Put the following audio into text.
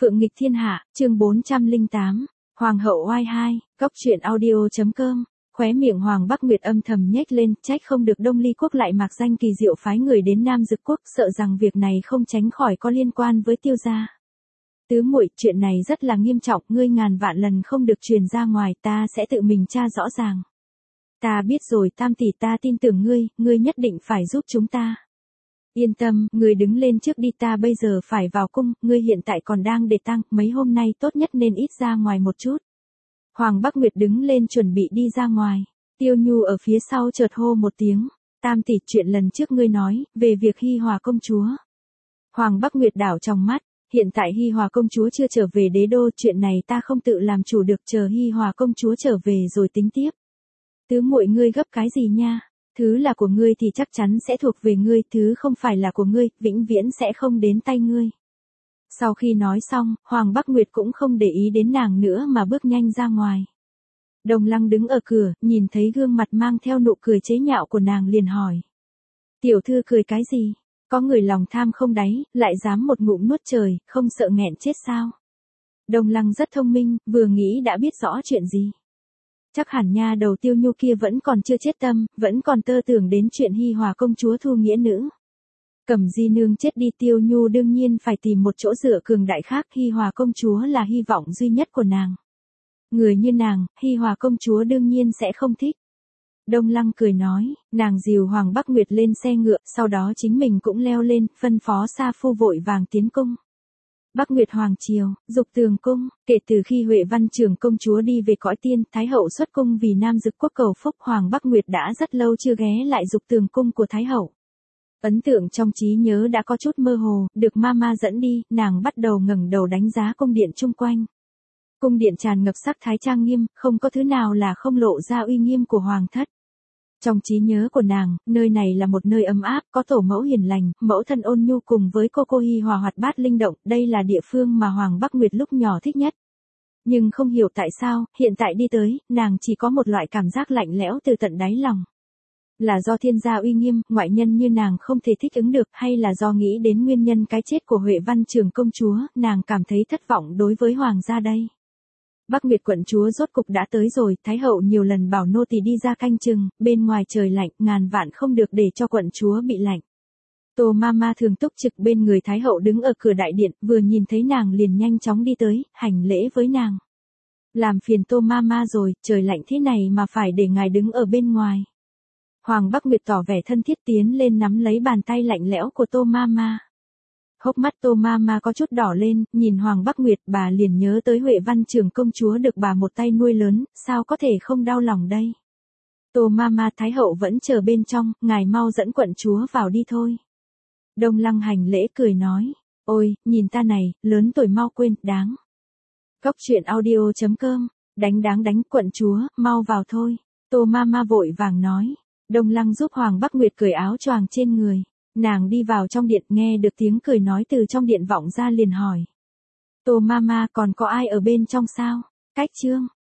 Phượng nghịch thiên hạ, chương 408, Hoàng hậu oai 2, Cóc truyện audio.com. Khóe miệng Hoàng Bắc Nguyệt âm thầm nhếch lên, trách không được Đông Ly quốc lại mạc danh kỳ diệu phái người đến Nam Dực quốc, sợ rằng việc này không tránh khỏi có liên quan với Tiêu gia. Tứ muội, chuyện này rất là nghiêm trọng, ngươi ngàn vạn lần không được truyền ra ngoài, ta sẽ tự mình tra rõ ràng. Ta biết rồi, Tam tỷ, ta tin tưởng ngươi nhất định phải giúp chúng ta. Yên tâm, ngươi đứng lên trước đi, ta bây giờ phải vào cung, ngươi hiện tại còn đang để tang, mấy hôm nay tốt nhất nên ít ra ngoài một chút. Hoàng Bắc Nguyệt đứng lên chuẩn bị đi ra ngoài. Tiêu Nhu ở phía sau chợt hô một tiếng, Tam tỷ, chuyện lần trước ngươi nói, về việc Hi Hòa công chúa. Hoàng Bắc Nguyệt đảo trong mắt, hiện tại Hi Hòa công chúa chưa trở về đế đô, chuyện này ta không tự làm chủ được, chờ Hi Hòa công chúa trở về rồi tính tiếp. Tứ muội, ngươi gấp cái gì nha? Thứ là của ngươi thì chắc chắn sẽ thuộc về ngươi, thứ không phải là của ngươi, vĩnh viễn sẽ không đến tay ngươi. Sau khi nói xong, Hoàng Bắc Nguyệt cũng không để ý đến nàng nữa mà bước nhanh ra ngoài. Đồng Lăng đứng ở cửa, nhìn thấy gương mặt mang theo nụ cười chế nhạo của nàng liền hỏi. Tiểu thư cười cái gì? Có người lòng tham không đáy, lại dám một ngụm nuốt trời, không sợ nghẹn chết sao? Đồng Lăng rất thông minh, vừa nghĩ đã biết rõ chuyện gì. Chắc hẳn nha đầu Tiêu Nhu kia vẫn còn chưa chết tâm, vẫn còn tơ tưởng đến chuyện Hi Hòa công chúa thu nghĩa nữ. Cẩm Di nương chết đi, Tiêu Nhu đương nhiên phải tìm một chỗ dựa cường đại khác, Hi Hòa công chúa là hy vọng duy nhất của nàng. Người như nàng, Hi Hòa công chúa đương nhiên sẽ không thích. Đông Lăng cười nói, nàng dìu Hoàng Bắc Nguyệt lên xe ngựa, sau đó chính mình cũng leo lên, phân phó sa phu vội vàng tiến cung. Bắc Nguyệt Hoàng triều, Dục Tường cung, kể từ khi Huệ Văn Trường công chúa đi về cõi tiên, Thái hậu xuất cung vì Nam Dực quốc cầu phúc, Hoàng Bắc Nguyệt đã rất lâu chưa ghé lại Dục Tường cung của Thái hậu. Ấn tượng trong trí nhớ đã có chút mơ hồ, được mama dẫn đi, nàng bắt đầu ngẩng đầu đánh giá cung điện chung quanh. Cung điện tràn ngập sắc thái trang nghiêm, không có thứ nào là không lộ ra uy nghiêm của hoàng thất. Trong trí nhớ của nàng, nơi này là một nơi ấm áp, có tổ mẫu hiền lành, mẫu thân ôn nhu cùng với cô Hi Hòa hoạt bát linh động, đây là địa phương mà Hoàng Bắc Nguyệt lúc nhỏ thích nhất. Nhưng không hiểu tại sao, hiện tại đi tới, nàng chỉ có một loại cảm giác lạnh lẽo từ tận đáy lòng. Là do thiên gia uy nghiêm, ngoại nhân như nàng không thể thích ứng được, hay là do nghĩ đến nguyên nhân cái chết của Huệ Văn Trường công chúa, nàng cảm thấy thất vọng đối với hoàng gia đây. Bắc Nguyệt quận chúa rốt cục đã tới rồi, Thái hậu nhiều lần bảo nô tỳ đi ra canh chừng, bên ngoài trời lạnh, ngàn vạn không được để cho quận chúa bị lạnh. Tô Mama thường túc trực bên người Thái hậu đứng ở cửa đại điện, vừa nhìn thấy nàng liền nhanh chóng đi tới, hành lễ với nàng. Làm phiền Tô Mama rồi, trời lạnh thế này mà phải để ngài đứng ở bên ngoài. Hoàng Bắc Nguyệt tỏ vẻ thân thiết tiến lên nắm lấy bàn tay lạnh lẽo của Tô Mama. Hốc mắt Tô Mama có chút đỏ lên, nhìn Hoàng Bắc Nguyệt, bà liền nhớ tới Huệ Văn Trường công chúa được bà một tay nuôi lớn, sao có thể không đau lòng đây. Tô Mama, Thái hậu vẫn chờ bên trong, ngài mau dẫn quận chúa vào đi thôi. Đông Lăng hành lễ cười nói, ôi, nhìn ta này, lớn tuổi mau quên, đáng. Cóc truyện audio.com, đánh quận chúa, mau vào thôi. Tô Mama vội vàng nói. Đông Lăng giúp Hoàng Bắc Nguyệt cởi áo choàng trên người. Nàng đi vào trong điện, nghe được tiếng cười nói từ trong điện vọng ra liền hỏi. Tô Mama, còn có ai ở bên trong sao? Cách chương.